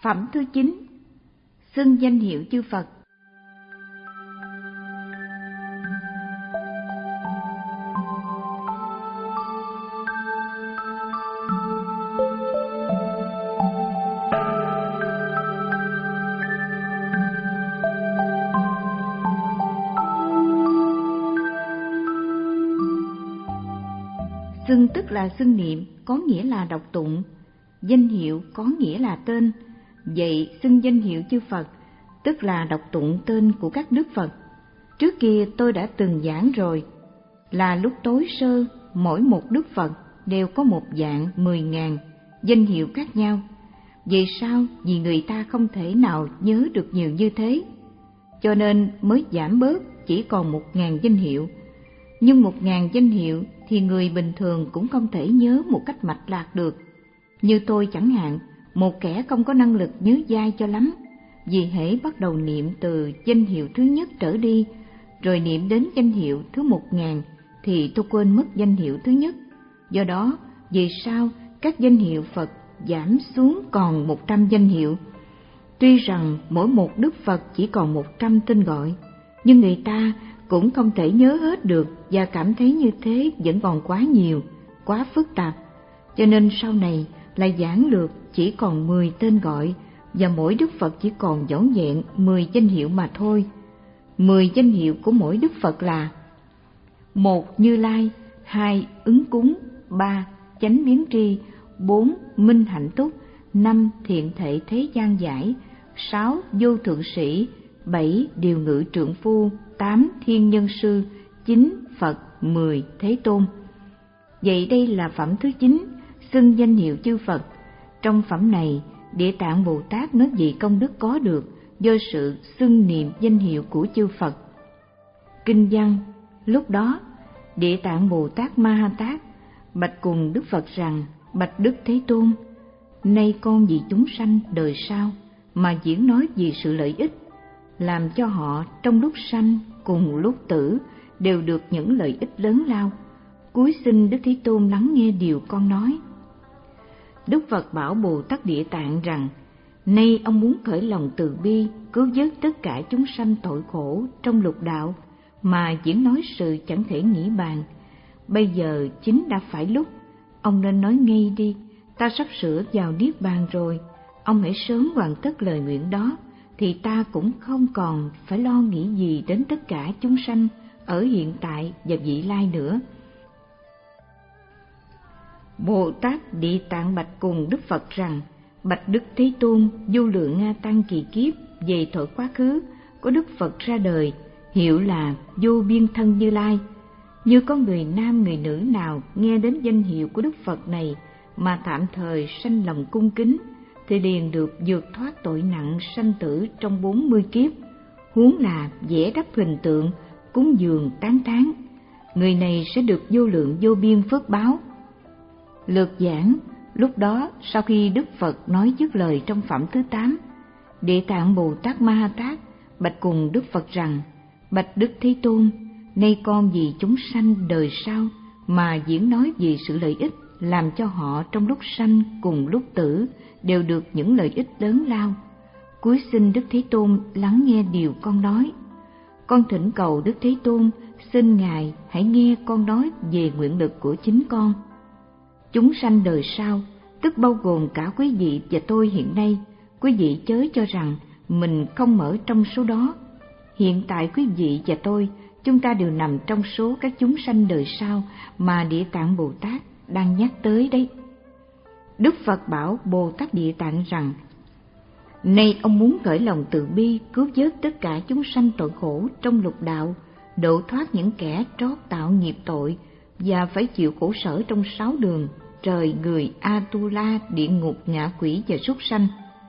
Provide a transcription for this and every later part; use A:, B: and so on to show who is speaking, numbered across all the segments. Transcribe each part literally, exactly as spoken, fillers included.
A: Phẩm thứ chín, xưng danh hiệu chư Phật. Xưng tức là xưng niệm, có nghĩa là đọc tụng. Danh hiệu có nghĩa là tên. Vậy xưng danh hiệu chư Phật tức là đọc tụng tên của các đức Phật. Trước kia tôi đã từng giảng rồi, là lúc tối sơ mỗi một đức Phật đều có một dạng mười ngàn danh hiệu khác nhau. Vì sao? Vì người ta không thể nào nhớ được nhiều như thế, cho nên mới giảm bớt chỉ còn một ngàn danh hiệu. Nhưng một ngàn danh hiệu thì người bình thường cũng không thể nhớ một cách mạch lạc được. Như tôi chẳng hạn, một kẻ không có năng lực nhớ dai cho lắm, vì hễ bắt đầu niệm từ danh hiệu thứ nhất trở đi, rồi niệm đến danh hiệu thứ một ngàn, thì tôi quên mất danh hiệu thứ nhất. Do đó, vì sao các danh hiệu Phật giảm xuống còn một trăm danh hiệu? Tuy rằng mỗi một đức Phật chỉ còn một trăm tên gọi, nhưng người ta cũng không thể nhớ hết được và cảm thấy như thế vẫn còn quá nhiều, quá phức tạp. Cho nên sau này lại giảng lược chỉ còn mười tên gọi, và mỗi đức Phật chỉ còn vỏn vẹn mười danh hiệu mà thôi. Mười danh hiệu của mỗi đức Phật là: một Như Lai, hai Ứng Cúng, ba Chánh Biến Tri, bốn Minh Hạnh Túc, năm Thiện Thể Thế Gian Giải, sáu Vô Thượng Sĩ, bảy Điều Ngự Trượng Phu, tám Thiên Nhân Sư, chín Phật, mười Thế Tôn. Vậy đây là phẩm thứ chín, xưng danh hiệu chư Phật. Trong phẩm này, Địa Tạng Bồ Tát nói về công đức có được do sự xưng niệm danh hiệu của chư Phật. Kinh văn: lúc đó Địa Tạng Bồ Tát Ma Ha Tát bạch cùng Đức Phật rằng: bạch Đức Thế Tôn, nay con vì chúng sanh đời sau mà diễn nói vì sự lợi ích, làm cho họ trong lúc sanh cùng lúc tử đều được những lợi ích lớn lao. Cúi xin Đức Thế Tôn lắng nghe điều con nói. Đức Phật bảo Bồ Tát Địa Tạng rằng: nay ông muốn khởi lòng từ bi cứu vớt tất cả chúng sanh tội khổ trong lục đạo mà diễn nói sự chẳng thể nghĩ bàn. Bây giờ chính đã phải lúc, ông nên nói ngay đi, ta sắp sửa vào niết bàn rồi. Ông hãy sớm hoàn tất lời nguyện đó, thì ta cũng không còn phải lo nghĩ gì đến tất cả chúng sanh ở hiện tại và vị lai nữa. Bồ Tát Địa Tạng bạch cùng Đức Phật rằng: bạch Đức Thế Tôn, vô lượng Nga Tăng kỳ kiếp về thuở quá khứ, có Đức Phật ra đời, hiệu là Vô Biên Thân Như Lai. Như có người nam người nữ nào nghe đến danh hiệu của Đức Phật này mà tạm thời sanh lòng cung kính, thì liền được vượt thoát tội nặng sanh tử trong bốn mươi kiếp. Huống là vẽ đắp hình tượng, cúng dường tán thán, người này sẽ được vô lượng vô biên phước báo. Lược giảng: lúc đó sau khi Đức Phật nói dứt lời trong phẩm thứ tám, Địa Tạng Bồ Tát Ma Ha Tát bạch cùng Đức Phật rằng: bạch Đức Thế Tôn, nay con vì chúng sanh đời sau mà diễn nói vì sự lợi ích, làm cho họ trong lúc sanh cùng lúc tử đều được những lợi ích lớn lao. Cúi xin Đức Thế Tôn lắng nghe điều con nói. Con thỉnh cầu Đức Thế Tôn, xin Ngài hãy nghe con nói về nguyện lực của chính con. Chúng sanh đời sau, tức bao gồm cả quý vị và tôi hiện nay, quý vị chớ cho rằng mình không ở trong số đó. Hiện tại quý vị và tôi, chúng ta đều nằm trong số các chúng sanh đời sau mà Địa Tạng Bồ Tát đang nhắc tới đấy. Đức Phật bảo Bồ Tát Địa Tạng rằng: nay ông muốn khởi lòng từ bi cứu vớt tất cả chúng sanh tội khổ trong lục đạo, độ thoát những kẻ trót tạo nghiệp tội và phải chịu khổ sở trong sáu đường trời, người, Atula, địa ngục, ngạ quỷ và súc sanh,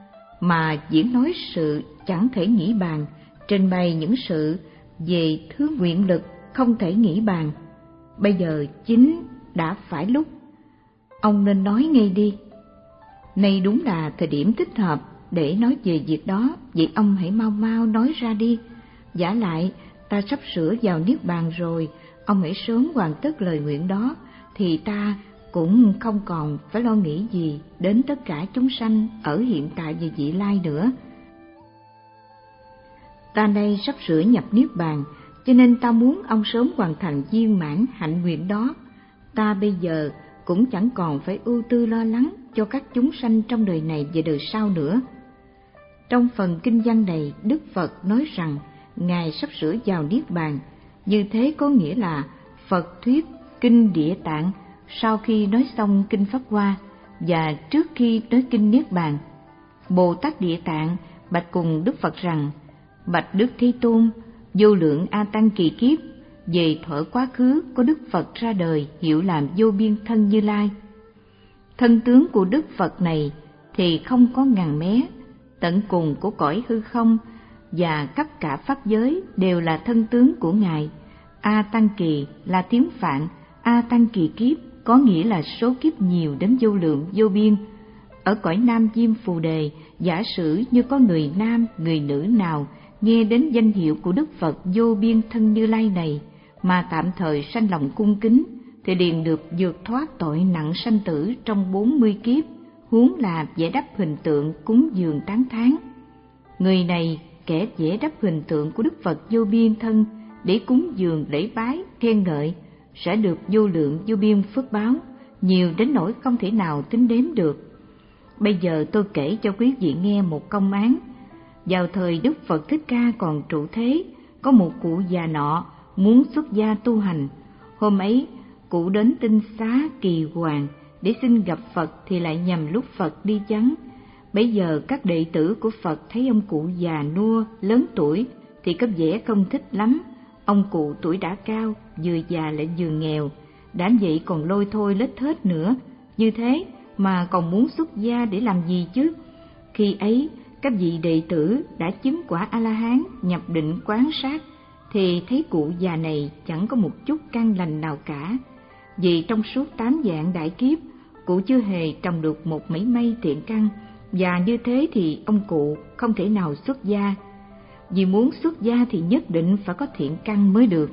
A: mà diễn nói sự chẳng thể nghĩ bàn, trình bày những sự về thứ nguyện lực không thể nghĩ bàn. Bây giờ chính đã phải lúc, ông nên nói ngay đi. Nay đúng là thời điểm thích hợp để nói về việc đó, vậy ông hãy mau mau nói ra đi. Vả lại, ta sắp sửa vào niết bàn rồi, ông hãy sớm hoàn tất lời nguyện đó, thì ta cũng không còn phải lo nghĩ gì đến tất cả chúng sanh ở hiện tại và vị lai nữa. Ta đây sắp sửa nhập niết bàn, cho nên ta muốn ông sớm hoàn thành viên mãn hạnh nguyện đó. Ta bây giờ cũng chẳng còn phải ưu tư lo lắng cho các chúng sanh trong đời này và đời sau nữa. Trong phần kinh văn này, Đức Phật nói rằng Ngài sắp sửa vào niết bàn. Như thế có nghĩa là Phật thuyết kinh Địa Tạng sau khi nói xong kinh Pháp Hoa và trước khi nói kinh Niết Bàn. Bồ Tát Địa Tạng bạch cùng Đức Phật rằng: Bạch Đức Thế Tôn, vô lượng A Tăng kỳ kiếp về thuở quá khứ có Đức Phật ra đời hiệu làm vô biên thân Như Lai. Thân tướng của Đức Phật này thì không có ngàn mé, tận cùng của cõi hư không và khắp cả pháp giới đều là thân tướng của Ngài. A Tăng kỳ là tiếng Phạn, A Tăng kỳ kiếp có nghĩa là số kiếp nhiều đến vô lượng vô biên. Ở cõi Nam Diêm Phù Đề, giả sử như có người nam, người nữ nào nghe đến danh hiệu của Đức Phật vô biên thân Như Lai này mà tạm thời sanh lòng cung kính, thì liền được vượt thoát tội nặng sanh tử trong bốn mươi kiếp, huống là vẽ đắp hình tượng cúng dường tán thán. Người này kẻ vẽ đắp hình tượng của Đức Phật vô biên thân để cúng dường lễ bái khen ngợi sẽ được vô lượng vô biên phước báo, nhiều đến nỗi không thể nào tính đếm được. Bây giờ tôi kể cho quý vị nghe một công án. Vào thời Đức Phật Thích Ca còn trụ thế, có một cụ già nọ muốn xuất gia tu hành. Hôm ấy, cụ đến Tinh Xá Kỳ Hoàng để xin gặp Phật thì lại nhằm lúc Phật đi vắng. Bấy giờ các đệ tử của Phật thấy ông cụ già nua, lớn tuổi thì có vẻ không thích lắm. Ông cụ tuổi đã cao, vừa già lại vừa nghèo, đã vậy còn lôi thôi lết thết nữa, như thế mà còn muốn xuất gia để làm gì chứ? Khi ấy, các vị đệ tử đã chứng quả A-la-hán nhập định quán sát, thì thấy cụ già này chẳng có một chút căn lành nào cả. Vì trong suốt tám vạn đại kiếp, cụ chưa hề trồng được một mảy may thiện căn, và như thế thì ông cụ không thể nào xuất gia. Vì muốn xuất gia thì nhất định phải có thiện căn mới được.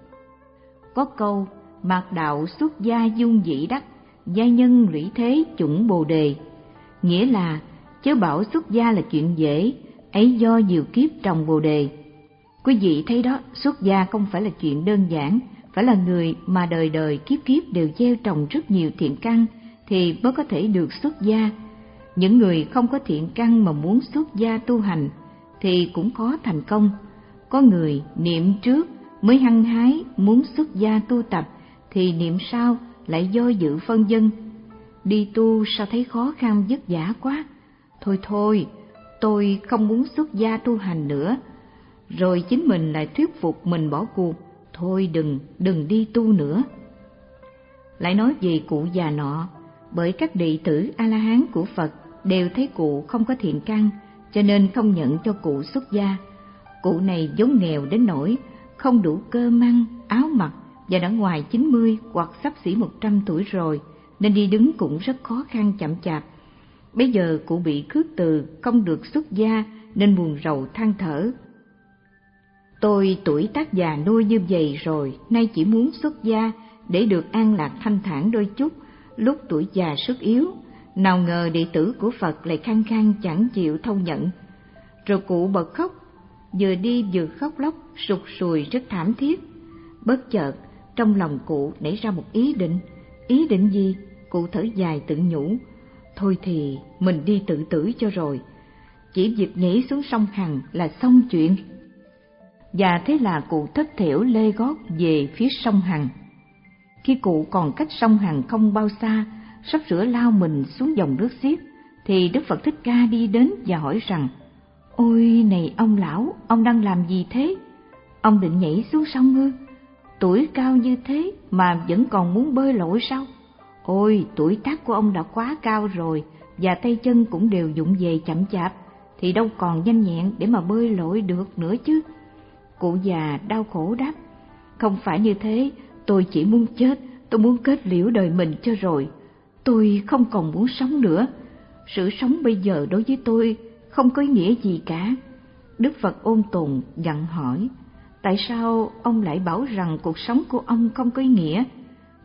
A: Có câu mạt đạo xuất gia dung dĩ đắc, gia nhân lũy thế chủng bồ đề, nghĩa là chớ bảo xuất gia là chuyện dễ, ấy do nhiều kiếp trồng bồ đề. Quý vị thấy đó, xuất gia không phải là chuyện đơn giản, phải là người mà đời đời kiếp kiếp đều gieo trồng rất nhiều thiện căn thì mới có thể được xuất gia. Những người không có thiện căn mà muốn xuất gia tu hành thì cũng khó thành công. Có người niệm trước mới hăng hái muốn xuất gia tu tập, thì niệm sau lại do dự phân vân. Đi tu sao thấy khó khăn vất vả quá, thôi thôi, tôi không muốn xuất gia tu hành nữa. Rồi chính mình lại thuyết phục mình bỏ cuộc, thôi đừng, đừng đi tu nữa. Lại nói về cụ già nọ, bởi các đệ tử A-la-hán của Phật đều thấy cụ không có thiện căn, cho nên không nhận cho cụ xuất gia. Cụ này vốn nghèo đến nỗi không đủ cơm ăn, áo mặc, và đã ngoài chín mươi hoặc xấp xỉ một trăm tuổi rồi, nên đi đứng cũng rất khó khăn chậm chạp. Bây giờ cụ bị khước từ, không được xuất gia nên buồn rầu than thở. Tôi tuổi tác già nuôi như vậy rồi, nay chỉ muốn xuất gia để được an lạc thanh thản đôi chút, lúc tuổi già sức yếu. Nào ngờ đệ tử của Phật lại khăng khăng chẳng chịu thâu nhận. Rồi cụ bật khóc, vừa đi vừa khóc lóc, sụt sùi rất thảm thiết. Bất chợt, trong lòng cụ nảy ra một ý định. Ý định gì? Cụ thở dài tự nhủ, thôi thì mình đi tự tử cho rồi. Chỉ việc nhảy xuống sông Hằng là xong chuyện. Và thế là cụ thất thểu lê gót về phía sông Hằng. Khi cụ còn cách sông Hằng không bao xa, sắp sửa lao mình xuống dòng nước xiết, thì Đức Phật Thích Ca đi đến và hỏi rằng: Ôi này ông lão, ông đang làm gì thế? Ông định nhảy xuống sông ư? Tuổi cao như thế mà vẫn còn muốn bơi lội sao? Ôi, tuổi tác của ông đã quá cao rồi, và tay chân cũng đều vụng về chậm chạp, thì đâu còn nhanh nhẹn để mà bơi lội được nữa chứ. Cụ già đau khổ đáp: Không phải như thế, tôi chỉ muốn chết, tôi muốn kết liễu đời mình cho rồi. Tôi không còn muốn sống nữa. Sự sống bây giờ đối với tôi không có ý nghĩa gì cả. Đức Phật ôn tồn dặn hỏi: Tại sao ông lại bảo rằng cuộc sống của ông không có ý nghĩa?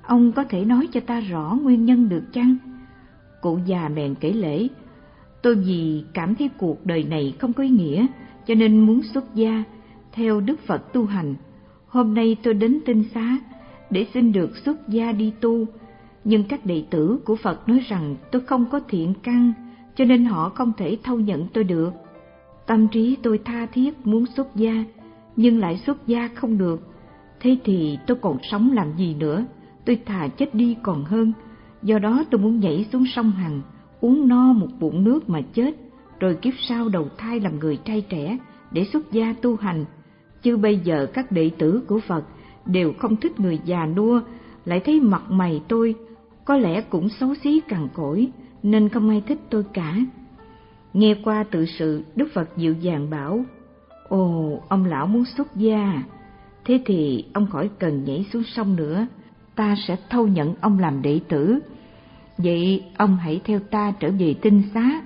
A: Ông có thể nói cho ta rõ nguyên nhân được chăng? Cụ già bèn kể lễ. Tôi vì cảm thấy cuộc đời này không có ý nghĩa, cho nên muốn xuất gia, theo Đức Phật tu hành. Hôm nay tôi đến Tinh Xá để xin được xuất gia đi tu, nhưng các đệ tử của Phật nói rằng tôi không có thiện căn, cho nên họ không thể thâu nhận tôi được. Tâm trí tôi tha thiết muốn xuất gia, nhưng lại xuất gia không được. Thế thì tôi còn sống làm gì nữa, tôi thà chết đi còn hơn. Do đó tôi muốn nhảy xuống sông Hằng, uống no một bụng nước mà chết, rồi kiếp sau đầu thai làm người trai trẻ để xuất gia tu hành. Chứ bây giờ các đệ tử của Phật đều không thích người già nua, lại thấy mặt mày tôi có lẽ cũng xấu xí cằn cỗi, nên không ai thích tôi cả. Nghe qua tự sự, Đức Phật dịu dàng bảo: Ồ, ông lão muốn xuất gia, thế thì ông khỏi cần nhảy xuống sông nữa, ta sẽ thâu nhận ông làm đệ tử. Vậy ông hãy theo ta trở về Tinh Xá.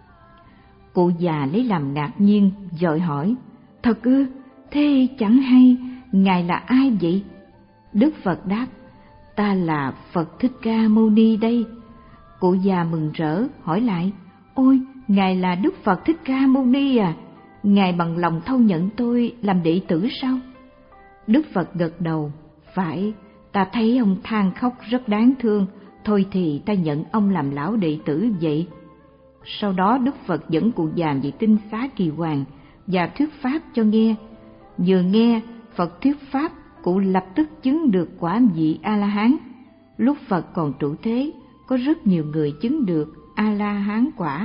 A: Cụ già lấy làm ngạc nhiên, vội hỏi: Thật ư? Thế chẳng hay, ngài là ai vậy? Đức Phật đáp: Ta là Phật Thích Ca Mâu Ni đây. Cụ già mừng rỡ hỏi lại: Ôi, ngài là Đức Phật Thích Ca Mâu Ni à? Ngài bằng lòng thâu nhận tôi làm đệ tử sao? Đức Phật gật đầu: Phải, ta thấy ông than khóc rất đáng thương, thôi thì ta nhận ông làm lão đệ tử vậy. Sau đó Đức Phật dẫn cụ già về Tinh Xá Kỳ Hoàng và thuyết pháp cho nghe. Vừa nghe Phật thuyết pháp, cụ lập tức chứng được quả vị A-la-hán. Lúc Phật còn trụ thế, có rất nhiều người chứng được A-la-hán quả.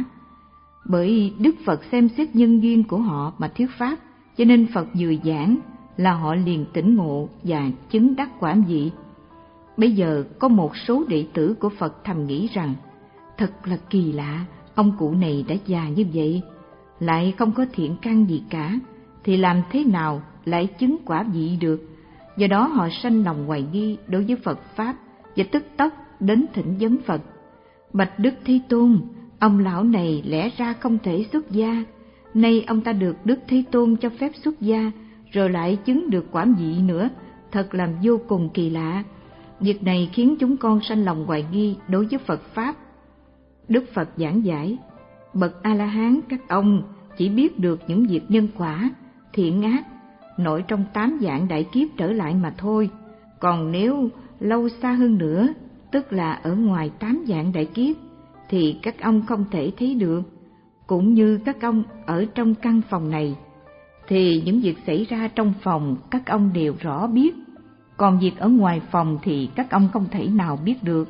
A: Bởi Đức Phật xem xét nhân duyên của họ mà thuyết pháp, cho nên Phật vừa giảng là họ liền tỉnh ngộ và chứng đắc quả vị. Bây giờ có một số đệ tử của Phật thầm nghĩ rằng: Thật là kỳ lạ, ông cụ này đã già như vậy, lại không có thiện căn gì cả, thì làm thế nào lại chứng quả vị được? Do đó họ sanh lòng hoài nghi đối với Phật Pháp và tức tốc đến thỉnh vấn Phật: Bạch Đức Thế Tôn, ông lão này lẽ ra không thể xuất gia, nay ông ta được Đức Thế Tôn cho phép xuất gia, rồi lại chứng được quả vị nữa, thật làm vô cùng kỳ lạ. Việc này khiến chúng con sanh lòng hoài nghi đối với Phật Pháp. Đức Phật giảng giải: Bậc A-la-hán các ông chỉ biết được những việc nhân quả, thiện ác, nội trong tám dạng đại kiếp trở lại mà thôi. Còn nếu lâu xa hơn nữa, tức là ở ngoài tám dạng đại kiếp, thì các ông không thể thấy được. Cũng như các ông ở trong căn phòng này, thì những việc xảy ra trong phòng các ông đều rõ biết, còn việc ở ngoài phòng thì các ông không thể nào biết được.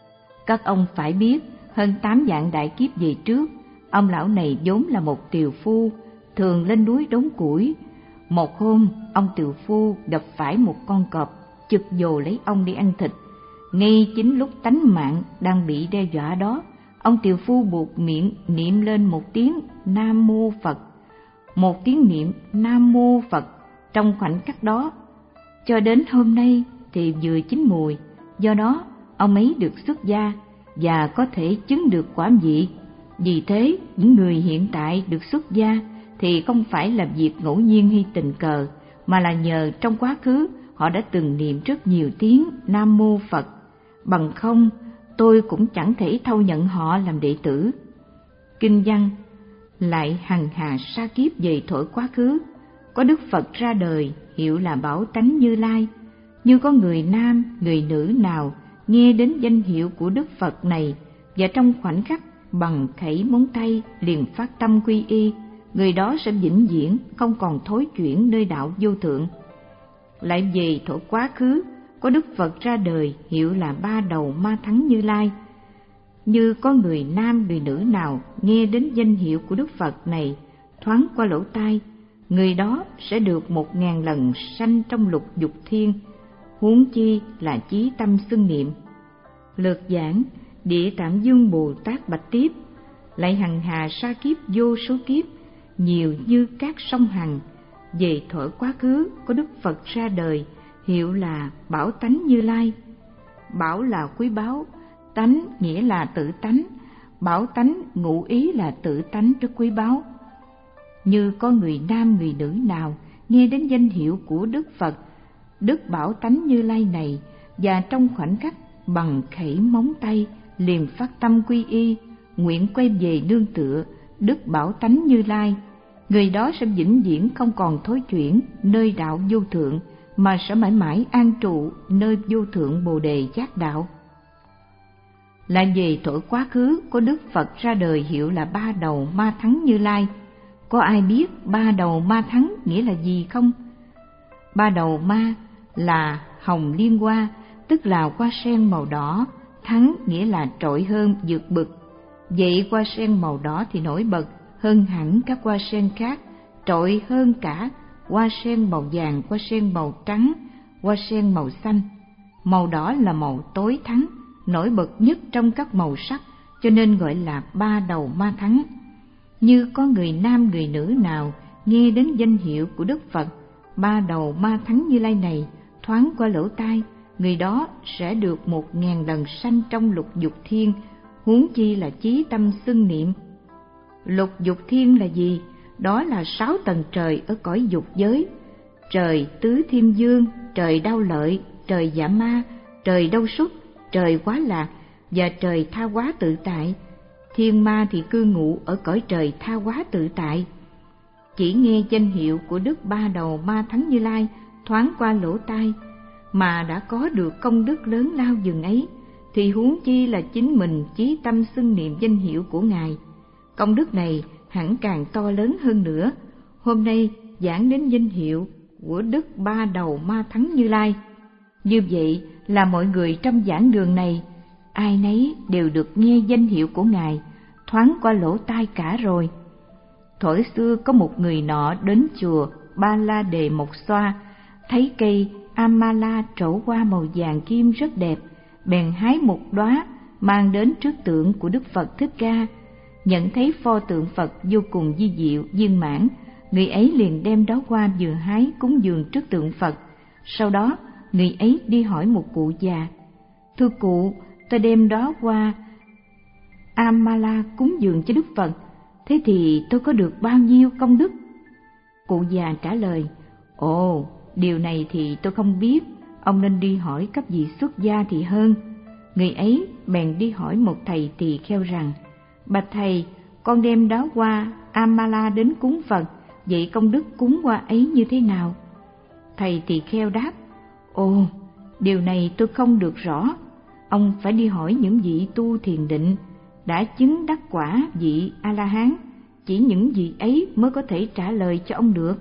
A: Các ông phải biết, hơn tám dạng đại kiếp về trước, ông lão này vốn là một tiều phu, thường lên núi đốn củi. Một hôm, ông tiều phu gặp phải một con cọp chực dồ lấy ông đi ăn thịt. Ngay chính lúc tánh mạng đang bị đe dọa đó, ông tiều phu buộc miệng niệm lên một tiếng Nam Mô Phật. Một tiếng niệm Nam Mô Phật trong khoảnh khắc đó, cho đến hôm nay thì vừa chín mùi. Do đó ông ấy được xuất gia và có thể chứng được quả vị. Vì thế những người hiện tại được xuất gia thì không phải là việc ngẫu nhiên hay tình cờ, mà là nhờ trong quá khứ họ đã từng niệm rất nhiều tiếng Nam Mô Phật. Bằng không tôi cũng chẳng thể thâu nhận họ làm đệ tử. Kinh văn lại hằng hà sa kiếp về thuở quá khứ, có Đức Phật ra đời hiệu là Bảo Tánh Như Lai. Như có người nam, người nữ nào nghe đến danh hiệu của Đức Phật này và trong khoảnh khắc bằng khẩy móng tay liền phát tâm quy y, người đó sẽ vĩnh viễn không còn thối chuyển nơi đạo vô thượng. Lại về thuở quá khứ, có Đức Phật ra đời hiệu là Ba Đầu Ma Thắng Như Lai. Như có người nam, người nữ nào nghe đến danh hiệu của Đức Phật này thoáng qua lỗ tai, người đó sẽ được một ngàn lần sanh trong lục dục thiên, huống chi là chí tâm xưng niệm. Lược giảng, Địa Tạng Dương Bồ Tát bạch tiếp: lại hằng hà sa kiếp vô số kiếp, nhiều như các sông Hằng, về thuở quá khứ có Đức Phật ra đời hiệu là Bảo Tánh Như Lai. Bảo là quý báu, tánh nghĩa là tự tánh, bảo tánh ngụ ý là tự tánh rất quý báu. Như có người nam, người nữ nào nghe đến danh hiệu của Đức Phật, Đức Bảo Tánh Như Lai này và trong khoảnh khắc bằng khẩy móng tay liền phát tâm quy y, nguyện quay về nương tựa Đức Bảo Tánh Như Lai, người đó sẽ vĩnh viễn không còn thối chuyển nơi đạo vô thượng, mà sẽ mãi mãi an trụ nơi vô thượng Bồ Đề Giác Đạo. Lại về thuở quá khứ, có Đức Phật ra đời hiệu là Ba Đầu Ma Thắng Như Lai. Có ai biết ba đầu ma thắng nghĩa là gì không? Ba đầu ma là hồng liên hoa, tức là hoa sen màu đỏ, thắng nghĩa là trội hơn, vượt bực. Vậy hoa sen màu đỏ thì nổi bật hơn hẳn các hoa sen khác, trội hơn cả hoa sen màu vàng, hoa sen màu trắng, hoa sen màu xanh. Màu đỏ là màu tối thắng, nổi bật nhất trong các màu sắc, cho nên gọi là ba đầu ma thắng. Như có người nam người nữ nào nghe đến danh hiệu của Đức Phật Ba Đầu Ma Thắng Như Lai này thoáng qua lỗ tai, người đó sẽ được một ngàn lần sanh trong lục dục thiên, huống chi là chí tâm xưng niệm. Lục dục thiên là gì? Đó là sáu tầng trời ở cõi dục giới: trời Tứ Thiên Dương, trời Đao Lợi, trời Dạ Ma, trời Đau Súc, trời Quá Lạc và trời Tha Hóa Tự Tại. Thiên ma thì cư ngụ ở cõi trời Tha Hóa Tự Tại. Chỉ nghe danh hiệu của Đức Ba Đầu Ma Thắng Như Lai thoáng qua lỗ tai mà đã có được công đức lớn lao dường ấy, thì huống chi là chính mình chí tâm xưng niệm danh hiệu của Ngài. Công đức này hẳn càng to lớn hơn nữa. Hôm nay giảng đến danh hiệu của Đức Ba Đầu Ma Thắng Như Lai. Như vậy là mọi người trong giảng đường này, ai nấy đều được nghe danh hiệu của Ngài thoáng qua lỗ tai cả rồi. Thuở xưa có một người nọ đến chùa Ba La Đề Mộc Xoa, thấy cây Amala trổ hoa màu vàng kim rất đẹp, bèn hái một đóa mang đến trước tượng của Đức Phật Thích Ca. Nhận thấy pho tượng Phật vô cùng vi diệu viên mãn, người ấy liền đem đóa hoa vừa hái cúng dường trước tượng Phật. Sau đó người ấy đi hỏi một cụ già: "Thưa cụ, tôi đem đóa hoa Amala cúng dường cho Đức Phật, thế thì tôi có được bao nhiêu công đức?" Cụ già trả lời: "Ồ, điều này thì tôi không biết, ông nên đi hỏi các vị xuất gia thì hơn." Người ấy bèn đi hỏi một thầy tỳ kheo rằng: "Bạch thầy, con đem đóa hoa Amala đến cúng Phật, vậy công đức cúng hoa ấy như thế nào?" Thầy tỳ kheo đáp: "Ồ, điều này tôi không được rõ. Ông phải đi hỏi những vị tu thiền định đã chứng đắc quả vị A-la-hán, chỉ những vị ấy mới có thể trả lời cho ông được."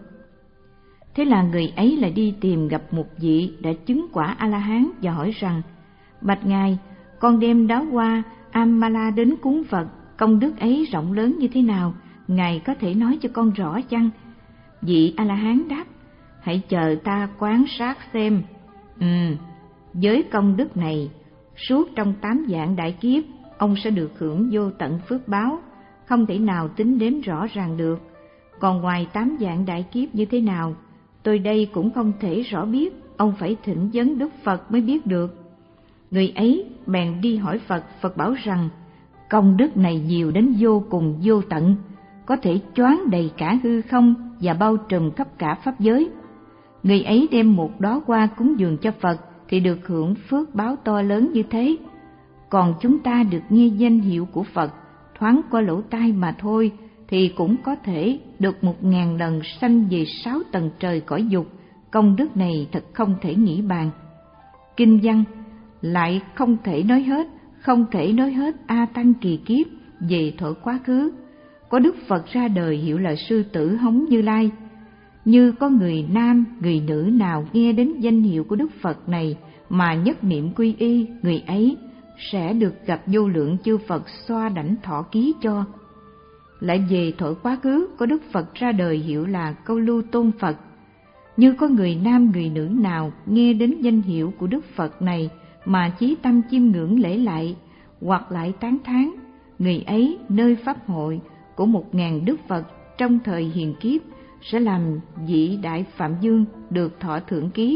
A: Thế là người ấy lại đi tìm gặp một vị đã chứng quả A-la-hán và hỏi rằng: "Bạch ngài, con đem đóa hoa Amala đến cúng Phật, công đức ấy rộng lớn như thế nào, ngài có thể nói cho con rõ chăng?" Vị A-la-hán đáp: "Hãy chờ ta quan sát xem. Ừ, với công đức này, suốt trong tám vạn đại kiếp, ông sẽ được hưởng vô tận phước báo, không thể nào tính đếm rõ ràng được. Còn ngoài tám vạn đại kiếp như thế nào, tôi đây cũng không thể rõ biết, ông phải thỉnh vấn Đức Phật mới biết được." Người ấy bèn đi hỏi Phật. Phật bảo rằng công đức này nhiều đến vô cùng vô tận, có thể choáng đầy cả hư không và bao trùm khắp cả pháp giới. Người ấy đem một đóa hoa cúng dường cho Phật thì được hưởng phước báo to lớn như thế. Còn chúng ta được nghe danh hiệu của Phật thoáng qua lỗ tai mà thôi, thì cũng có thể được một ngàn lần sanh về sáu tầng trời cõi dục. Công đức này thật không thể nghĩ bàn. Kinh văn lại không thể nói hết, không thể nói hết A Tăng kỳ kiếp về thuở quá khứ. Có Đức Phật ra đời hiệu là Sư Tử Hống Như Lai. Như có người nam, người nữ nào nghe đến danh hiệu của Đức Phật này mà nhất niệm quy y, người ấy sẽ được gặp vô lượng chư Phật xoa đảnh thọ ký cho. Lại về thuở quá khứ, có Đức Phật ra đời hiệu là Câu Lưu Tôn Phật. Như có người nam người nữ nào nghe đến danh hiệu của Đức Phật này mà chí tâm chiêm ngưỡng lễ lại, hoặc lại tán thán, người ấy nơi pháp hội của một ngàn Đức Phật trong thời hiền kiếp sẽ làm vị đại Phạm Dương được thọ thượng ký.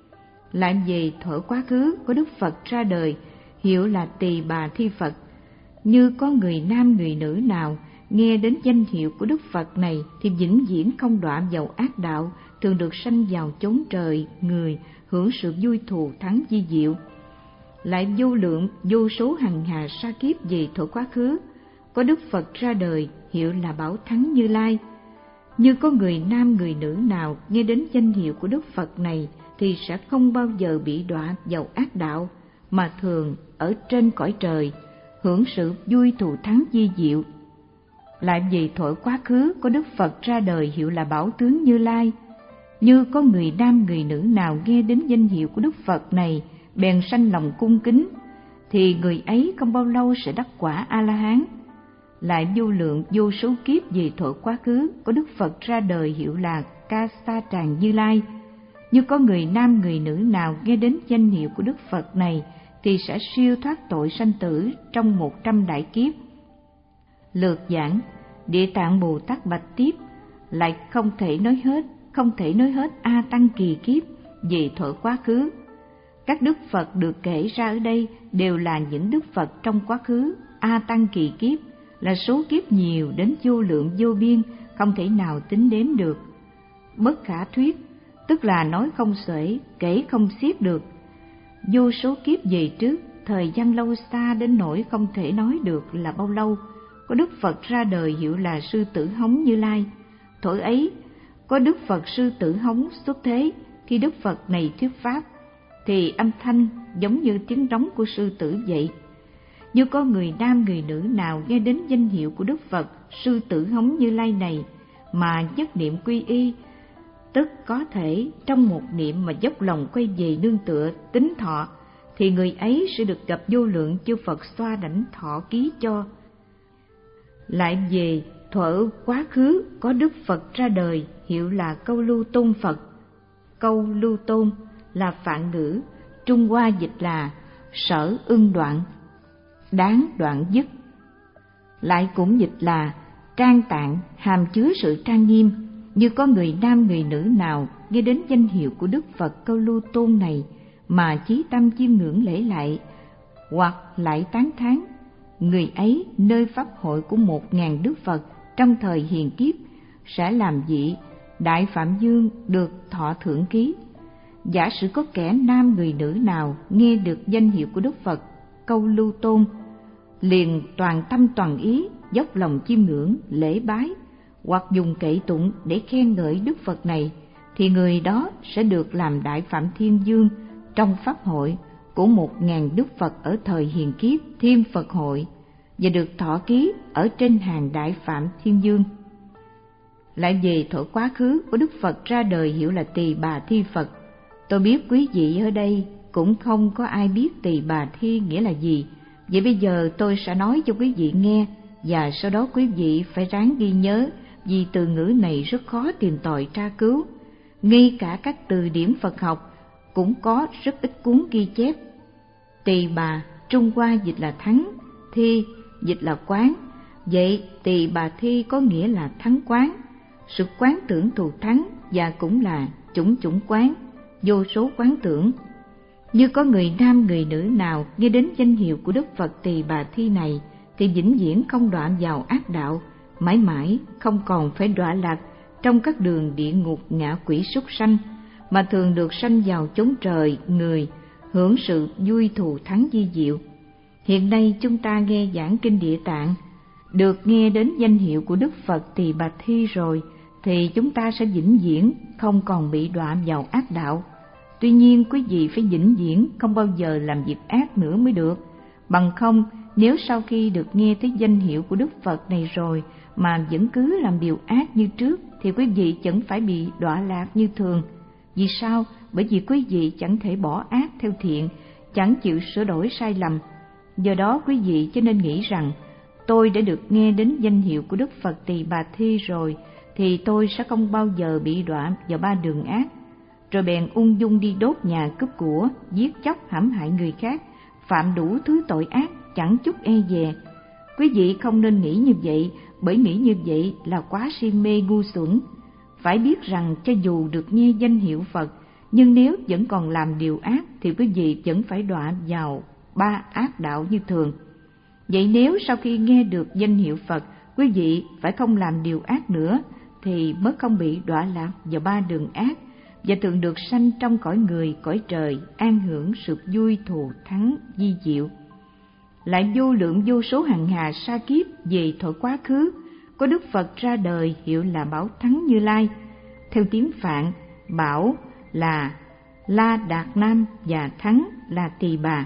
A: Lại về thuở quá khứ, có Đức Phật ra đời hiệu là Tỳ Bà Thi Phật. Như có người nam người nữ nào nghe đến danh hiệu của Đức Phật này thì vĩnh viễn không đọa vào ác đạo, thường được sanh vào chốn trời người, hưởng sự vui thù thắng vi diệu. Lại vô lượng vô số hằng hà sa kiếp về thuở quá khứ, có Đức Phật ra đời hiệu là Bảo Thắng Như Lai. Như có người nam người nữ nào nghe đến danh hiệu của Đức Phật này thì sẽ không bao giờ bị đọa vào ác đạo, mà thường ở trên cõi trời, hưởng sự vui thù thắng vi diệu. Lại về thuở quá khứ, có Đức Phật ra đời hiệu là Bảo Tướng Như Lai. Như có người nam người nữ nào nghe đến danh hiệu của Đức Phật này bèn sanh lòng cung kính, thì người ấy không bao lâu sẽ đắc quả A-la-hán. Lại vô lượng vô số kiếp về thuở quá khứ, có Đức Phật ra đời hiệu là Ca Sa Tràng Như Lai. Như có người nam người nữ nào nghe đến danh hiệu của Đức Phật này thì sẽ siêu thoát tội sanh tử trong một trăm đại kiếp. Lược giảng, Địa Tạng Bồ Tát bạch tiếp, lại không thể nói hết, không thể nói hết A Tăng kỳ kiếp về thuở quá khứ. Các Đức Phật được kể ra ở đây đều là những Đức Phật trong quá khứ. A Tăng kỳ kiếp là số kiếp nhiều đến vô lượng vô biên, không thể nào tính đếm được. Bất khả thuyết, tức là nói không xuể, kể không xiết được. Vô số kiếp về trước, thời gian lâu xa đến nỗi không thể nói được là bao lâu, có Đức Phật ra đời hiệu là Sư Tử Hống Như Lai. Thuở ấy, có Đức Phật Sư Tử Hống xuất thế. Khi Đức Phật này thuyết pháp, thì âm thanh giống như tiếng trống của sư tử vậy. Như có người nam người nữ nào nghe đến danh hiệu của Đức Phật Sư Tử Hống Như Lai này mà nhất niệm quy y, tức có thể trong một niệm mà dốc lòng quay về nương tựa tính thọ, thì người ấy sẽ được gặp vô lượng chư Phật xoa đảnh thọ ký cho. Lại về thuở quá khứ, có Đức Phật ra đời hiệu là Câu Lưu Tôn Phật. Câu Lưu Tôn là Phạn ngữ, Trung Hoa dịch là sở ưng đoạn, đáng đoạn dứt. Lại cũng dịch là trang tạng, hàm chứa sự trang nghiêm. Như có người nam người nữ nào nghe đến danh hiệu của Đức Phật Câu Lưu Tôn này mà chí tâm chiêm ngưỡng lễ lạy, hoặc lại tán thán, người ấy nơi pháp hội của một ngàn Đức Phật trong thời hiền kiếp sẽ làm vị Đại Phạm Dương được thọ thượng ký. Giả sử có kẻ nam người nữ nào nghe được danh hiệu của Đức Phật Câu Lưu Tôn, liền toàn tâm toàn ý dốc lòng chiêm ngưỡng lễ bái, hoặc dùng kệ tụng để khen ngợi Đức Phật này, thì người đó sẽ được làm Đại Phạm Thiên Dương trong pháp hội của một ngàn Đức Phật ở thời hiền kiếp Thiên Phật hội, và được thọ ký ở trên hàng Đại Phạm Thiên Dương. Lại về thuở quá khứ, của Đức Phật ra đời hiệu là Tỳ Bà Thi Phật. Tôi biết quý vị ở đây cũng không có ai biết Tỳ Bà Thi nghĩa là gì, vậy bây giờ tôi sẽ nói cho quý vị nghe, và sau đó quý vị phải ráng ghi nhớ, vì từ ngữ này rất khó tìm tòi tra cứu. Ngay cả các từ điển Phật học cũng có rất ít cuốn ghi chép. Tỳ Bà Trung Hoa dịch là thắng, Thi dịch là quán. Vậy Tỳ Bà Thi có nghĩa là thắng quán, sự quán tưởng thù thắng, và cũng là chủng chủng quán, vô số quán tưởng. Như có người nam người nữ nào nghe đến danh hiệu của Đức Phật Tỳ Bà Thi này thì vĩnh viễn không đọa vào ác đạo, mãi mãi không còn phải đọa lạc trong các đường địa ngục ngạ quỷ súc sanh, mà thường được sanh vào chốn trời người, hưởng sự vui thù thắng vi diệu. Hiện nay chúng ta nghe giảng kinh Địa Tạng, được nghe đến danh hiệu của Đức Phật Tỳ Bà Thi rồi, thì chúng ta sẽ vĩnh viễn không còn bị đọa vào ác đạo. Tuy nhiên quý vị phải vĩnh viễn không bao giờ làm việc ác nữa mới được. Bằng không, nếu sau khi được nghe thấy danh hiệu của Đức Phật này rồi mà vẫn cứ làm điều ác như trước, thì quý vị chẳng phải bị đọa lạc như thường. Vì sao? Bởi vì quý vị chẳng thể bỏ ác theo thiện, chẳng chịu sửa đổi sai lầm. Do đó quý vị cho nên nghĩ rằng, tôi đã được nghe đến danh hiệu của Đức Phật Tỳ Bà Thi rồi, thì tôi sẽ không bao giờ bị đọa vào ba đường ác. Rồi bèn ung dung đi đốt nhà, cướp của, giết chóc, hãm hại người khác, phạm đủ thứ tội ác, chẳng chút e dè. Quý vị không nên nghĩ như vậy, bởi nghĩ như vậy là quá si mê ngu xuẩn. Phải biết rằng cho dù được nghe danh hiệu Phật, nhưng nếu vẫn còn làm điều ác thì quý vị vẫn phải đọa vào ba ác đạo như thường. Vậy nếu sau khi nghe được danh hiệu Phật, quý vị phải không làm điều ác nữa, thì mới không bị đọa lạc vào ba đường ác, và thường được sanh trong cõi người, cõi trời, an hưởng sự vui thù thắng vi diệu. Lại vô lượng vô số hằng hà sa kiếp về thuở quá khứ, có Đức Phật ra đời hiệu là Bảo Thắng Như Lai. Theo tiếng Phạn, Bảo là La Đạt Nam và Thắng là Tỳ Bà.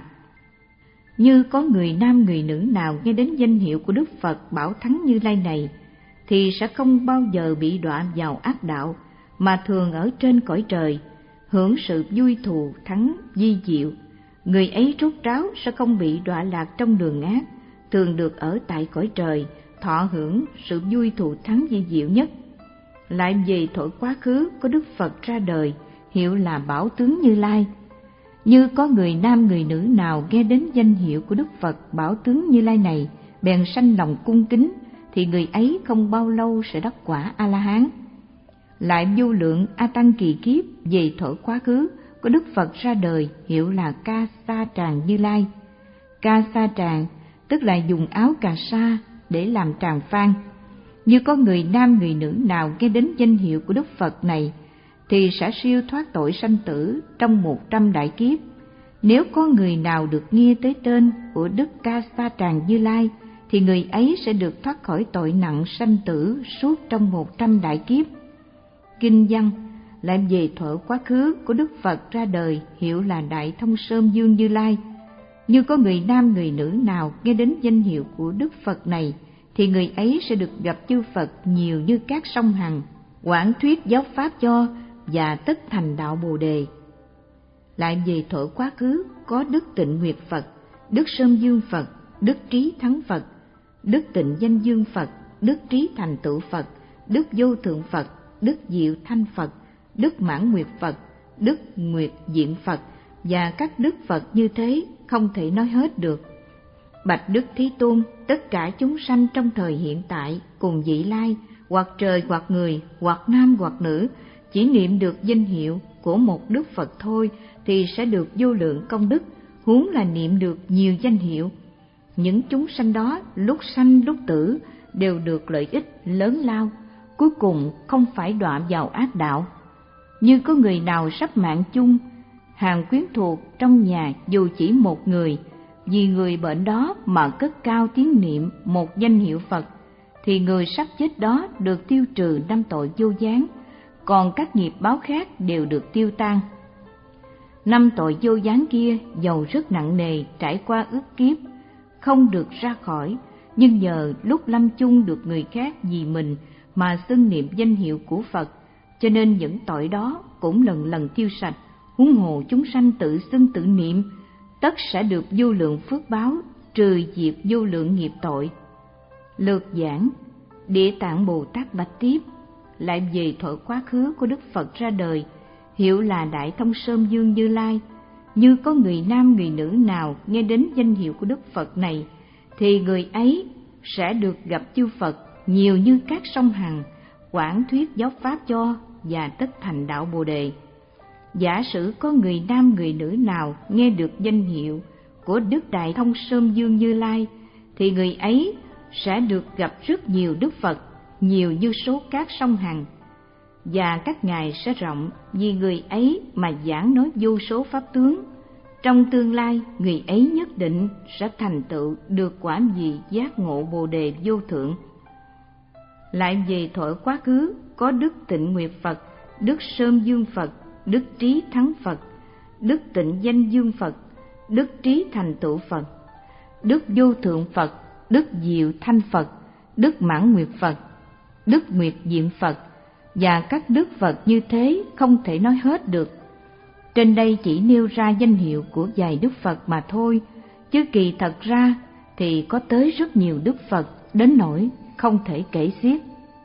A: Như có người nam người nữ nào nghe đến danh hiệu của Đức Phật Bảo Thắng Như Lai này, thì sẽ không bao giờ bị đọa vào ác đạo, mà thường ở trên cõi trời, hưởng sự vui thù thắng vi diệu. Người ấy rốt ráo sẽ không bị đọa lạc trong đường ác, thường được ở tại cõi trời, thọ hưởng sự vui thù thắng vi diệu nhất. Lại về thuở quá khứ, có Đức Phật ra đời hiệu là Bảo Tướng Như Lai. Như có người nam người nữ nào nghe đến danh hiệu của Đức Phật Bảo Tướng Như Lai này, bèn sanh lòng cung kính, thì người ấy không bao lâu sẽ đắc quả A La Hán. Lại vô lượng A Tăng kỳ kiếp về thuở quá khứ, có Đức Phật ra đời hiệu là Ca Sa Tràng Như Lai. Ca Sa Tràng tức là dùng áo cà sa để làm tràng phan. Như có người nam người nữ nào nghe đến danh hiệu của Đức Phật này, thì sẽ siêu thoát tội sanh tử trong một trăm đại kiếp. Nếu có người nào được nghe tới tên của Đức Ca Sa Tràng Như Lai, thì người ấy sẽ được thoát khỏi tội nặng sanh tử suốt trong một trăm đại kiếp. Kinh văn lại về thuở quá khứ, của Đức Phật ra đời hiệu là Đại Thông Sơn Dương Như Lai. Như có người nam người nữ nào nghe đến danh hiệu của Đức Phật này, thì người ấy sẽ được gặp chư Phật nhiều như các sông Hằng, quảng thuyết giáo pháp cho và tất thành đạo Bồ Đề. Lại về thuở quá khứ, có Đức Tịnh Nguyệt Phật, Đức Sơn Dương Phật, Đức Trí Thắng Phật, Đức Tịnh Danh Dương Phật, Đức Trí Thành Tựu Phật, Đức Vô Thượng Phật, Đức Diệu Thanh Phật, Đức Mãn Nguyệt Phật, Đức Nguyệt Diện Phật và các đức Phật như thế không thể nói hết được. Bạch Đức Thế Tôn, tất cả chúng sanh trong thời hiện tại cùng vị lai, hoặc trời hoặc người, hoặc nam hoặc nữ, chỉ niệm được danh hiệu của một Đức Phật thôi thì sẽ được vô lượng công đức, huống là niệm được nhiều danh hiệu. Những chúng sanh đó lúc sanh lúc tử đều được lợi ích lớn lao, cuối cùng không phải đọa vào ác đạo. Như có người nào sắp mạng chung, hàng quyến thuộc trong nhà dù chỉ một người, vì người bệnh đó mà cất cao tiếng niệm một danh hiệu Phật, thì người sắp chết đó được tiêu trừ năm tội vô gián, còn các nghiệp báo khác đều được tiêu tan. Năm tội vô gián kia dầu rất nặng nề, trải qua ức kiếp không được ra khỏi, nhưng nhờ lúc lâm chung được người khác vì mình mà xưng niệm danh hiệu của Phật, cho nên những tội đó cũng lần lần tiêu sạch. Huống hồ chúng sanh tự xưng tự niệm, tất sẽ được vô lượng phước báo, trừ diệt vô lượng nghiệp tội. Lược giảng, Địa Tạng Bồ Tát bạch tiếp. Lại về thuở quá khứ, của Đức Phật ra đời hiệu là Đại Thông Sơn Dương Như Lai. Như có người nam người nữ nào nghe đến danh hiệu của Đức Phật này, thì người ấy sẽ được gặp chư Phật nhiều như các sông Hằng, quảng thuyết giáo pháp cho và tất thành đạo Bồ Đề. Giả sử có người nam người nữ nào nghe được danh hiệu của Đức Đại Thông Sơn Dương Như Lai, thì người ấy sẽ được gặp rất nhiều Đức Phật, nhiều như số các sông Hằng, và các ngài sẽ rộng vì người ấy mà giảng nói vô số pháp tướng. Trong tương lai, người ấy nhất định sẽ thành tựu được quả vị giác ngộ Bồ Đề vô thượng. Lại về thuở quá khứ, có Đức Tịnh Nguyệt Phật, Đức Sơn Dương Phật, Đức Trí Thắng Phật, Đức Tịnh Danh Dương Phật, Đức Trí Thành Tựu Phật, Đức Vô Thượng Phật, Đức Diệu Thanh Phật, Đức Mãn Nguyệt Phật, Đức Nguyệt Diện Phật và các đức Phật như thế không thể nói hết được. Trên đây chỉ nêu ra danh hiệu của vài đức Phật mà thôi, chứ kỳ thật ra thì có tới rất nhiều đức Phật đến nỗi không thể kể xiết.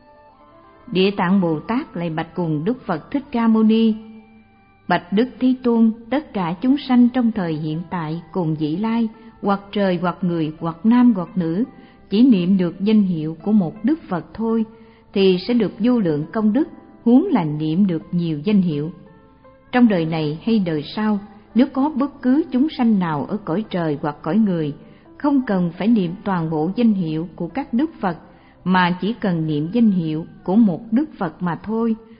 A: Địa Tạng Bồ Tát lại bạch cùng Đức Phật Thích Ca Mâu Ni: Bạch Đức Thế Tôn, tất cả chúng sanh trong thời hiện tại cùng vị lai, hoặc trời hoặc người, hoặc nam hoặc nữ, chỉ niệm được danh hiệu của một đức Phật thôi thì sẽ được vô lượng công đức, huống là niệm được nhiều danh hiệu. Trong đời này hay đời sau, nếu có bất cứ chúng sanh nào ở cõi trời hoặc cõi người, không cần phải niệm toàn bộ danh hiệu của các đức Phật, mà chỉ cần niệm danh hiệu của một đức Phật mà thôi,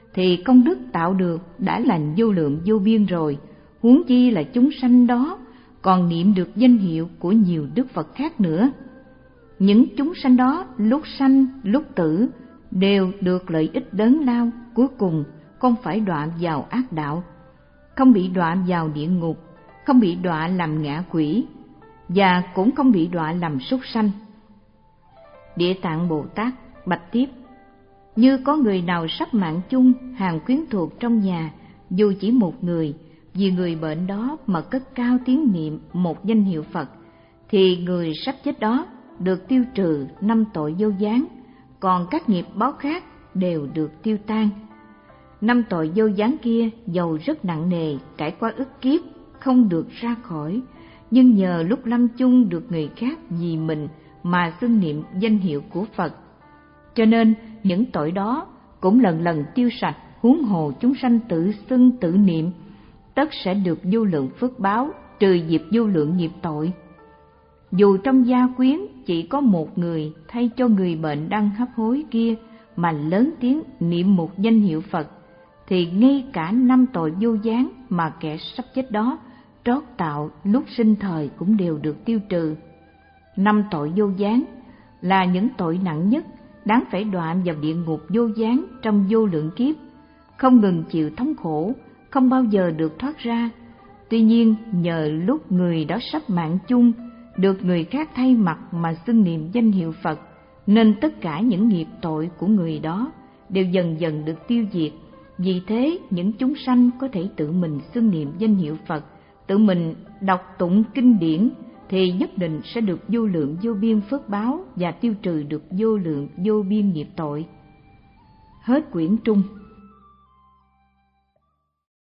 A: thì công đức tạo được đã là vô lượng vô biên rồi, huống chi là chúng sanh đó còn niệm được danh hiệu của nhiều Đức Phật khác nữa. Những chúng sanh đó lúc sanh lúc tử đều được lợi ích lớn lao, cuối cùng không phải đọa vào ác đạo, không bị đọa vào địa ngục, không bị đọa làm ngạ quỷ, và cũng không bị đọa làm súc sanh. Địa Tạng Bồ Tát bạch tiếp: như có người nào sắp mạng chung hàng quyến thuộc trong nhà, dù chỉ một người, vì người bệnh đó mà cất cao tiếng niệm một danh hiệu Phật, thì người sắp chết đó được tiêu trừ năm tội vô gián, còn các nghiệp báo khác đều được tiêu tan. Năm tội vô gián kia dầu rất nặng nề, trải qua ức kiếp không được ra khỏi, nhưng nhờ lúc lâm chung được người khác vì mình mà xưng niệm danh hiệu của Phật, cho nên những tội đó cũng lần lần tiêu sạch. Huống hồ chúng sanh tự xưng tự niệm, tất sẽ được vô lượng phước báo, trừ diệt vô lượng nghiệp tội. Dù trong gia quyến chỉ có một người, thay cho người bệnh đang hấp hối kia mà lớn tiếng niệm một danh hiệu Phật, thì ngay cả năm tội vô gián mà kẻ sắp chết đó trót tạo lúc sinh thời cũng đều được tiêu trừ. Năm tội vô gián là những tội nặng nhất, đáng phải đọa vào địa ngục vô gián trong vô lượng kiếp, không ngừng chịu thống khổ, không bao giờ được thoát ra. Tuy nhiên nhờ lúc người đó sắp mạng chung, được người khác thay mặt mà xưng niệm danh hiệu Phật, nên tất cả những nghiệp tội của người đó đều dần dần được tiêu diệt. Vì thế những chúng sanh có thể tự mình xưng niệm danh hiệu Phật, tự mình đọc tụng kinh điển, thì nhất định sẽ được vô lượng vô biên phước báo và tiêu trừ được vô lượng vô biên nghiệp tội. Hết quyển trung.